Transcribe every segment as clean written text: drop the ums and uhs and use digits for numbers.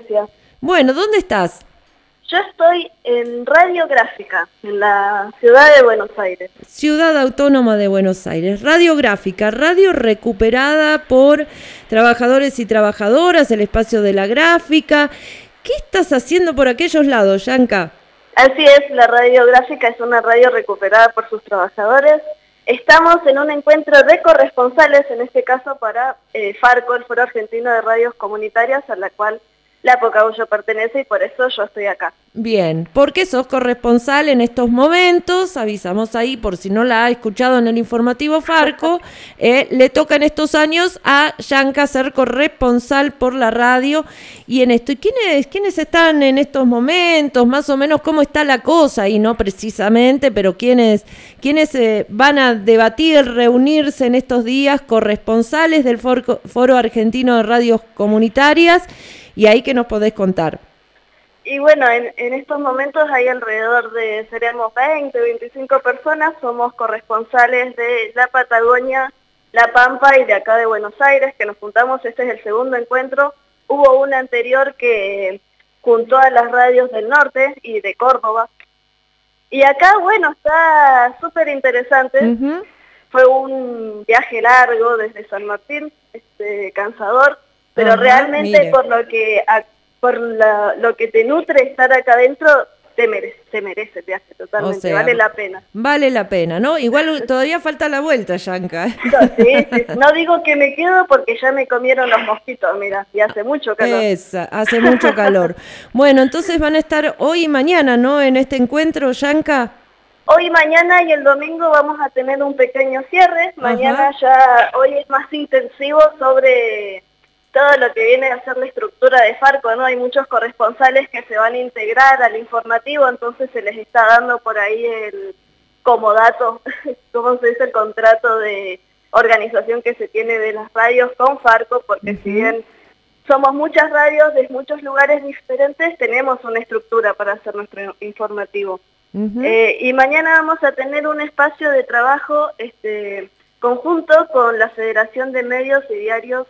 audiencia. Bueno, ¿dónde estás? Yo estoy en Radiográfica, en la ciudad de Buenos Aires. Ciudad Autónoma de Buenos Aires. Radiográfica, radio recuperada por trabajadores y trabajadoras, el espacio de la gráfica. ¿Qué estás haciendo por aquellos lados, Yanka? Así es, la Radiográfica es una radio recuperada por sus trabajadores. Estamos en un encuentro de corresponsales, en este caso para FARCO, el Foro Argentino de Radios Comunitarias, a la cual la Pocahullo pertenece y por eso yo estoy acá. Bien, porque sos corresponsal en estos momentos, avisamos ahí por si no la ha escuchado en el informativo Farco, le toca en estos años a Yanka ser corresponsal por la radio y en esto. ¿Y quiénes están en estos momentos? Más o menos cómo está la cosa y no precisamente, pero quiénes van a debatir, reunirse en estos días, corresponsales del Foro Argentino de Radios Comunitarias, y ahí que nos podés contar. Y bueno, en estos momentos hay alrededor de, seremos 20, 25 personas, somos corresponsales de la Patagonia, La Pampa y de acá de Buenos Aires, que nos juntamos. Este es el segundo encuentro. Hubo un anterior que juntó a las radios del norte y de Córdoba. Y acá, bueno, está súper interesante. Uh-huh. Fue un viaje largo desde San Martín, cansador, pero realmente mire, por lo que te nutre estar acá adentro, se merece el viaje totalmente, o sea, vale la pena. Vale la pena, ¿no? Igual todavía falta la vuelta, Yanka. Sí, no digo que me quedo porque ya me comieron los mosquitos, mira, y hace mucho calor. Hace mucho calor. Bueno, entonces van a estar hoy y mañana, ¿no? En este encuentro, Yanka. Hoy, mañana y el domingo vamos a tener un pequeño cierre. Mañana hoy es más intensivo sobre todo lo que viene a ser la estructura de Farco, ¿no? Hay muchos corresponsales que se van a integrar al informativo, entonces se les está dando por ahí el comodato, ¿cómo se dice? El contrato de organización que se tiene de las radios con Farco, porque si bien somos muchas radios de muchos lugares diferentes, tenemos una estructura para hacer nuestro informativo. Y mañana vamos a tener un espacio de trabajo conjunto con la Federación de Medios y Diarios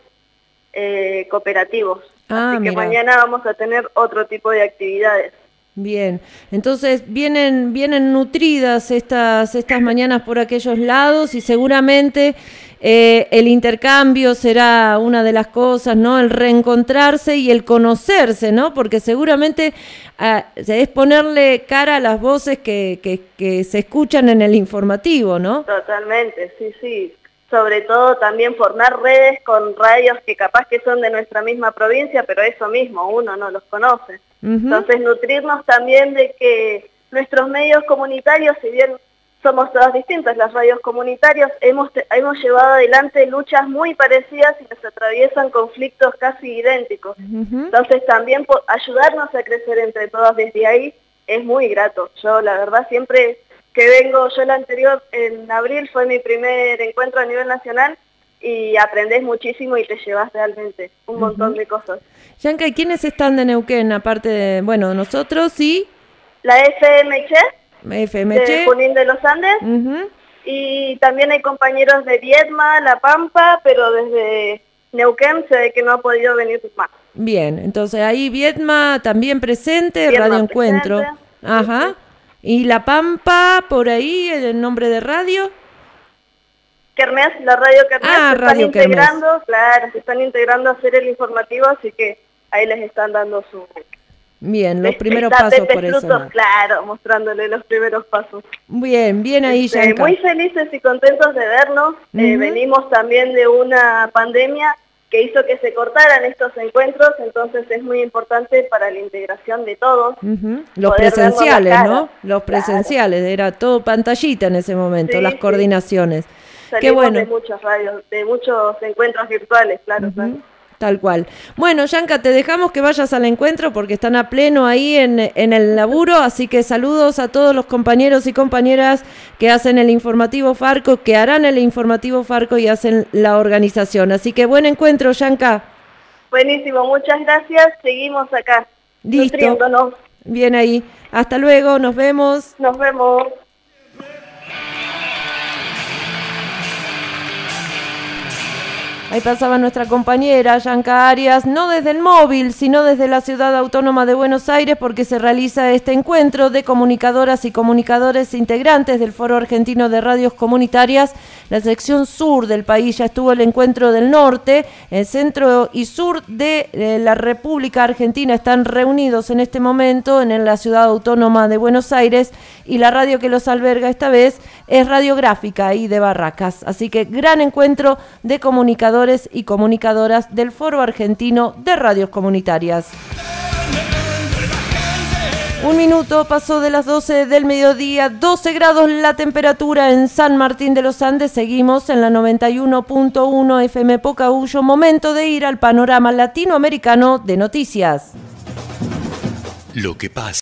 cooperativos. Así que mañana vamos a tener otro tipo de actividades. Bien, entonces vienen nutridas estas mañanas por aquellos lados y seguramente el intercambio será una de las cosas, ¿no? El reencontrarse y el conocerse, ¿no? Porque seguramente es ponerle cara a las voces que se escuchan en el informativo, ¿no? Totalmente, sí. Sobre todo también formar redes con radios que capaz que son de nuestra misma provincia, pero eso mismo, uno no los conoce. Entonces nutrirnos también de que nuestros medios comunitarios, si bien somos todas distintas, las radios comunitarias, hemos llevado adelante luchas muy parecidas y nos atraviesan conflictos casi idénticos. Entonces también ayudarnos a crecer entre todas desde ahí es muy grato. Yo la verdad siempre que vengo, yo el anterior en abril fue mi primer encuentro a nivel nacional y aprendés muchísimo y te llevas realmente un montón de cosas. Yanka, ¿y quiénes están de Neuquén? Aparte de, bueno, nosotros sí. La FMC de Junín de los Andes y también hay compañeros de Viedma, La Pampa, pero desde Neuquén se ve que no ha podido venir más. Bien, entonces ahí Viedma también presente, Viedma Radio Encuentro. Presente. ¿Y La Pampa, por ahí, el nombre de radio? Kermés, la radio Kermés, se están integrando a hacer el informativo, así que ahí les están dando su... Bien, los primeros pasos por eso. ¿No? Claro, mostrándole los primeros pasos. Bien ahí, Yanka. Muy felices y contentos de vernos. Venimos también de una pandemia que hizo que se cortaran estos encuentros, entonces es muy importante para la integración de todos. Los presenciales, ¿no? Los presenciales, era todo pantallita en ese momento, las coordinaciones. Salimos Qué bueno. De muchas radios, de muchos encuentros virtuales, claro. Tal cual. Bueno, Yanka, te dejamos que vayas al encuentro porque están a pleno ahí en el laburo, así que saludos a todos los compañeros y compañeras que hacen el informativo Farco, que harán el informativo Farco y hacen la organización. Así que buen encuentro, Yanka. Buenísimo, muchas gracias. Seguimos acá. Listo. Nutriéndonos. Bien ahí. Hasta luego, nos vemos. Nos vemos. Ahí pasaba nuestra compañera Yanka Arias, no desde el móvil, sino desde la Ciudad Autónoma de Buenos Aires, porque se realiza este encuentro de comunicadoras y comunicadores integrantes del Foro Argentino de Radios Comunitarias. La sección sur del país, ya estuvo el encuentro del norte, el centro y sur de la República Argentina están reunidos en este momento en la Ciudad Autónoma de Buenos Aires, y la radio que los alberga esta vez es Radiográfica y de Barracas. Así que gran encuentro de comunicadores y comunicadoras del Foro Argentino de Radios Comunitarias. 1 minuto pasó de las 12 del mediodía, 12 grados la temperatura en San Martín de los Andes. Seguimos en la 91.1 FM Pocahuyo. Momento de ir al panorama latinoamericano de noticias. Lo que pasa.